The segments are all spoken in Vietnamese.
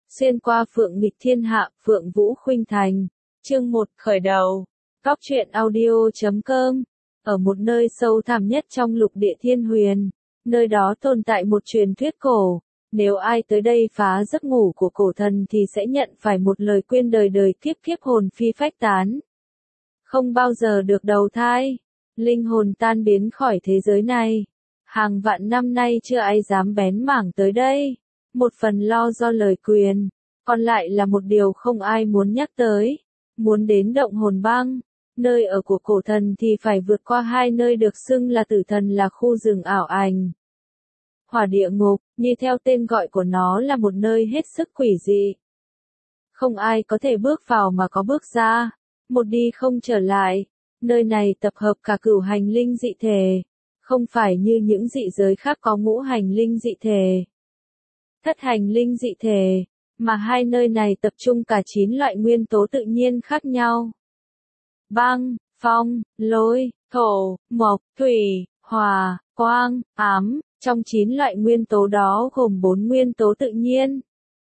Xuyên qua phượng nghịch thiên hạ, Phượng Vũ Khuynh Thành. Chương 1, khởi đầu. Góc truyện audio.com. Ở một nơi sâu thẳm nhất trong lục địa thiên huyền, nơi đó tồn tại một truyền thuyết cổ. Nếu ai tới đây phá giấc ngủ của cổ thần thì sẽ nhận phải một lời khuyên đời đời kiếp kiếp hồn phi phách tán. Không bao giờ được đầu thai. Linh hồn tan biến khỏi thế giới này. Hàng vạn năm nay chưa ai dám bén mảng tới đây. Một phần lo do lời quyền, còn lại là một điều không ai muốn nhắc tới. Muốn đến động hồn băng, nơi ở của cổ thần thì phải vượt qua hai nơi được xưng là tử thần là khu rừng ảo ảnh. Hỏa địa ngục, như theo tên gọi của nó là một nơi hết sức quỷ dị. Không ai có thể bước vào mà có bước ra, một đi không trở lại. Nơi này tập hợp cả cửu hành linh dị thể, không phải như những dị giới khác có ngũ hành linh dị thể, thất hành linh dị thể, mà hai nơi này tập trung cả 9 loại nguyên tố tự nhiên khác nhau. Băng, phong, lôi, thổ, mộc, thủy, hỏa, quang, ám, trong 9 loại nguyên tố đó gồm 4 nguyên tố tự nhiên.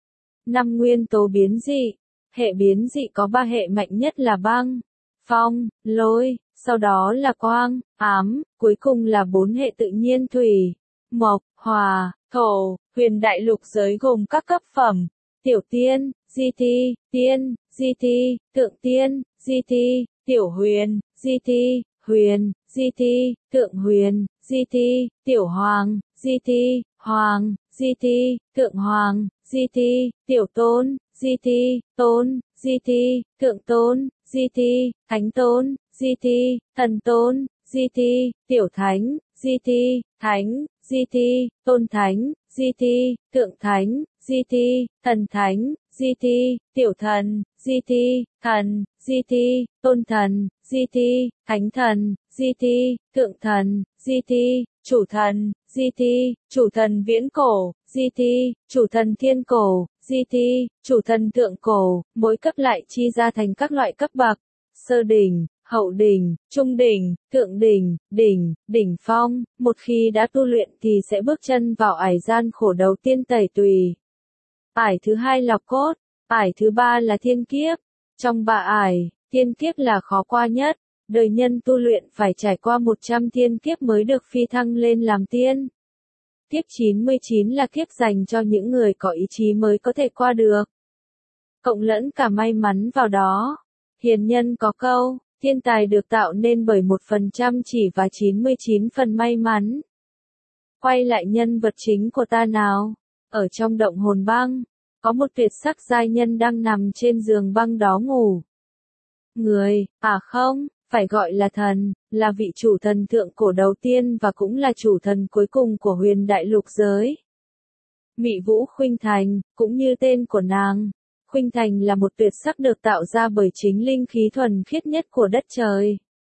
5 nguyên tố biến dị, hệ biến dị có 3 hệ mạnh nhất là băng, phong, lôi, sau đó là quang, ám, cuối cùng là 4 hệ tự nhiên thủy, mộc, hỏa, thổ. Huyền đại lục giới gồm các cấp phẩm: tiểu tiên, di thi, tiên, di thi, thượng tiên, di thi, tiểu huyền, di thi, huyền, di thi, thượng huyền, di thi, tiểu hoàng, di thi, hoàng, di thi, thượng hoàng, di thi, tiểu tôn, di thi, tôn, di thi, thượng tôn, di thi, thánh tôn, di thi, thần tôn, di thi, tiểu thánh, di thi, thánh, di thi, tôn thánh, di thi, thượng thánh, di thi, thần thánh, di thi, tiểu thần, di thi, thần, di thi, tôn thần, di thi, thánh thần, di thi, thượng thần, di thi, chủ thần, di thi, chủ thần viễn cổ, di thi, chủ thần thiên cổ, di thi, chủ thần thượng cổ. Mỗi cấp lại chi ra thành các loại cấp bậc: sơ đỉnh, hậu đỉnh, trung đỉnh, thượng đỉnh, đỉnh, đỉnh phong. Một khi đã tu luyện thì sẽ bước chân vào ải gian khổ đầu tiên tẩy tùy. Ải thứ hai lọc cốt, ải thứ ba là thiên kiếp. Trong 3 ải, thiên kiếp là khó qua nhất. Đời nhân tu luyện phải trải qua 100 thiên kiếp mới được phi thăng lên làm tiên. Kiếp 99 là kiếp dành cho những người có ý chí mới có thể qua được, cộng lẫn cả may mắn vào đó. Hiền nhân có câu, thiên tài được tạo nên bởi 1% chăm chỉ và 99 phần may mắn. Quay lại nhân vật chính của ta nào. Ở trong động hồn băng, có một tuyệt sắc giai nhân đang nằm trên giường băng đó ngủ. Người, không, phải gọi là thần, là vị chủ thần thượng cổ đầu tiên và cũng là chủ thần cuối cùng của huyền đại lục giới. Mị Vũ Khuynh Thành, cũng như tên của nàng. Khuynh Thành là một tuyệt sắc được tạo ra bởi chính linh khí thuần khiết nhất của đất trời.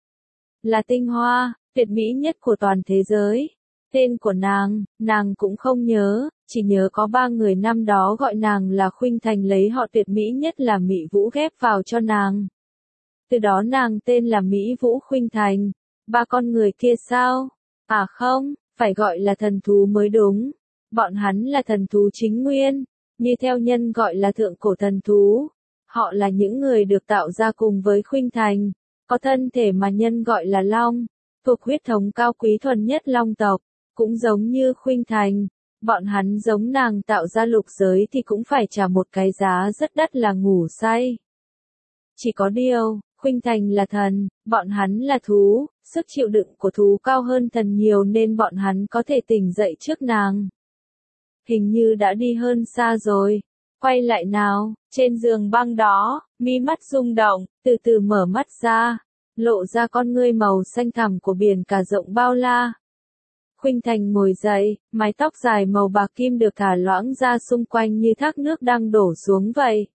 Là tinh hoa, tuyệt mỹ nhất của toàn thế giới. Tên của nàng cũng không nhớ, chỉ nhớ có 3 người năm đó gọi nàng là Khuynh Thành lấy họ tuyệt mỹ nhất là Mị Vũ ghép vào cho nàng. Từ đó nàng tên là Mỹ Vũ Khuynh Thành. 3 con người kia sao? Không, phải gọi là thần thú mới đúng. Bọn hắn là thần thú chính nguyên, như theo nhân gọi là thượng cổ thần thú. Họ là những người được tạo ra cùng với Khuynh Thành, có thân thể mà nhân gọi là long, thuộc huyết thống cao quý thuần nhất long tộc. Cũng giống như Khuynh Thành, bọn hắn giống nàng tạo ra lục giới thì cũng phải trả một cái giá rất đắt là ngủ say. Chỉ có điều, Khuynh Thành là thần, bọn hắn là thú, sức chịu đựng của thú cao hơn thần nhiều nên bọn hắn có thể tỉnh dậy trước nàng. Hình như đã đi hơn xa rồi. Quay lại nào, trên giường băng đó, mi mắt rung động, từ từ mở mắt ra, lộ ra con ngươi màu xanh thẳm của biển cả rộng bao la. Khuynh Thành ngồi dậy, mái tóc dài màu bạc kim được thả loãng ra xung quanh như thác nước đang đổ xuống vậy.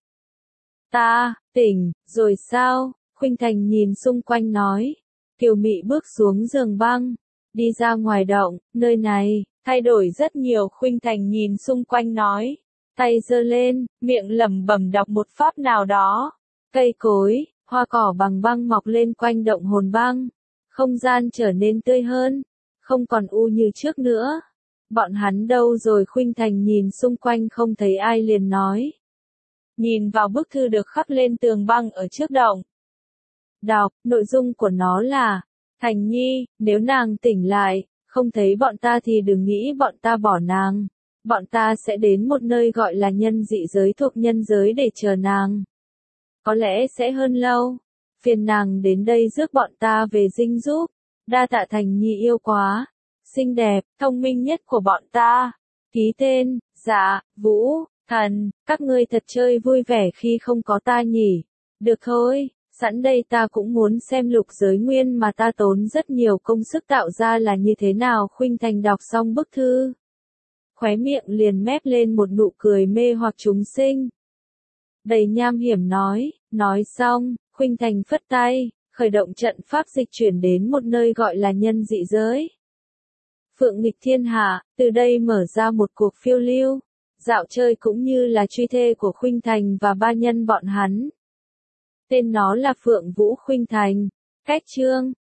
Ta, tỉnh, rồi sao? Khuynh Thành nhìn xung quanh nói. Kiều Mị bước xuống giường băng, đi ra ngoài động, nơi này, thay đổi rất nhiều. Khuynh Thành nhìn xung quanh nói, tay giơ lên, miệng lẩm bẩm đọc một pháp nào đó. Cây cối, hoa cỏ bằng băng mọc lên quanh động hồn băng. Không gian trở nên tươi hơn, không còn u như trước nữa. Bọn hắn đâu rồi? Khuynh Thành nhìn xung quanh không thấy ai liền nói. nhìn vào bức thư được khắc lên tường băng ở trước động. Đọc, nội dung của nó là, Thành Nhi, nếu nàng tỉnh lại, không thấy bọn ta thì đừng nghĩ bọn ta bỏ nàng. Bọn ta sẽ đến một nơi gọi là nhân dị giới thuộc nhân giới để chờ nàng. Có lẽ sẽ hơn lâu. Phiền nàng đến đây rước bọn ta về dinh giúp. Đa tạ Thành Nhi yêu quá. Xinh đẹp, thông minh nhất của bọn ta. Ký tên, dạ, Vũ, Thần, các ngươi thật chơi vui vẻ khi không có ta nhỉ. Được thôi, sẵn đây ta cũng muốn xem lục giới nguyên mà ta tốn rất nhiều công sức tạo ra là như thế nào. Khuynh Thành đọc xong bức thư. Khóe miệng liền mép lên một nụ cười mê hoặc chúng sinh. Đầy nham hiểm nói xong, Khuynh Thành phất tay, khởi động trận pháp dịch chuyển đến một nơi gọi là nhân dị giới. Phượng nghịch thiên hạ, từ đây mở ra một cuộc phiêu lưu, dạo chơi cũng như là truy thê của Khuynh Thành và ba nhân bọn hắn. Tên nó là Phượng Vũ Khuynh Thành. Cách chương